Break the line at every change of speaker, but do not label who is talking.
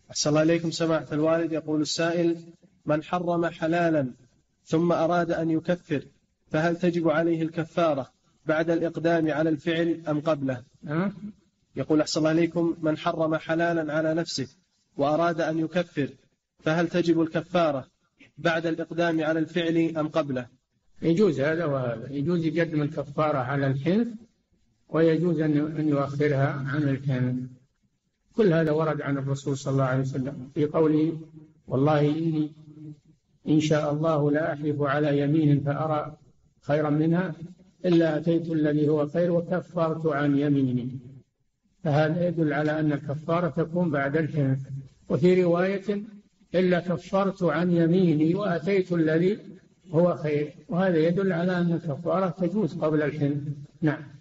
أحسن الله إليكم سماحة الوالد. يقول السائل: من حرم حلالا ثم أراد أن يكفر فهل تجب عليه الكفارة بعد الإقدام على الفعل أم قبله؟ يقول أحسن الله إليكم: من حرم حلالا على نفسه وأراد أن يكفر فهل تجب الكفارة بعد الإقدام على الفعل أم قبله؟
يجوز هذا وهذا، يجوز يقدم الكفارة على الحنث ويجوز أن يؤخرها عن الحنث. كل هذا ورد عن الرسول صلى الله عليه وسلم في قوله: والله إني إن شاء الله لا أحلف على يمين فأرى خيرا منها إلا أتيت الذي هو خير وكفرت عن يميني. فهذا يدل على أن الكفارة تكون بعد الحنث. وفي رواية: إلا كفرت عن يميني وأتيت الذي هو خير. وهذا يدل على أن الكفارة تجوز قبل الحنث. نعم.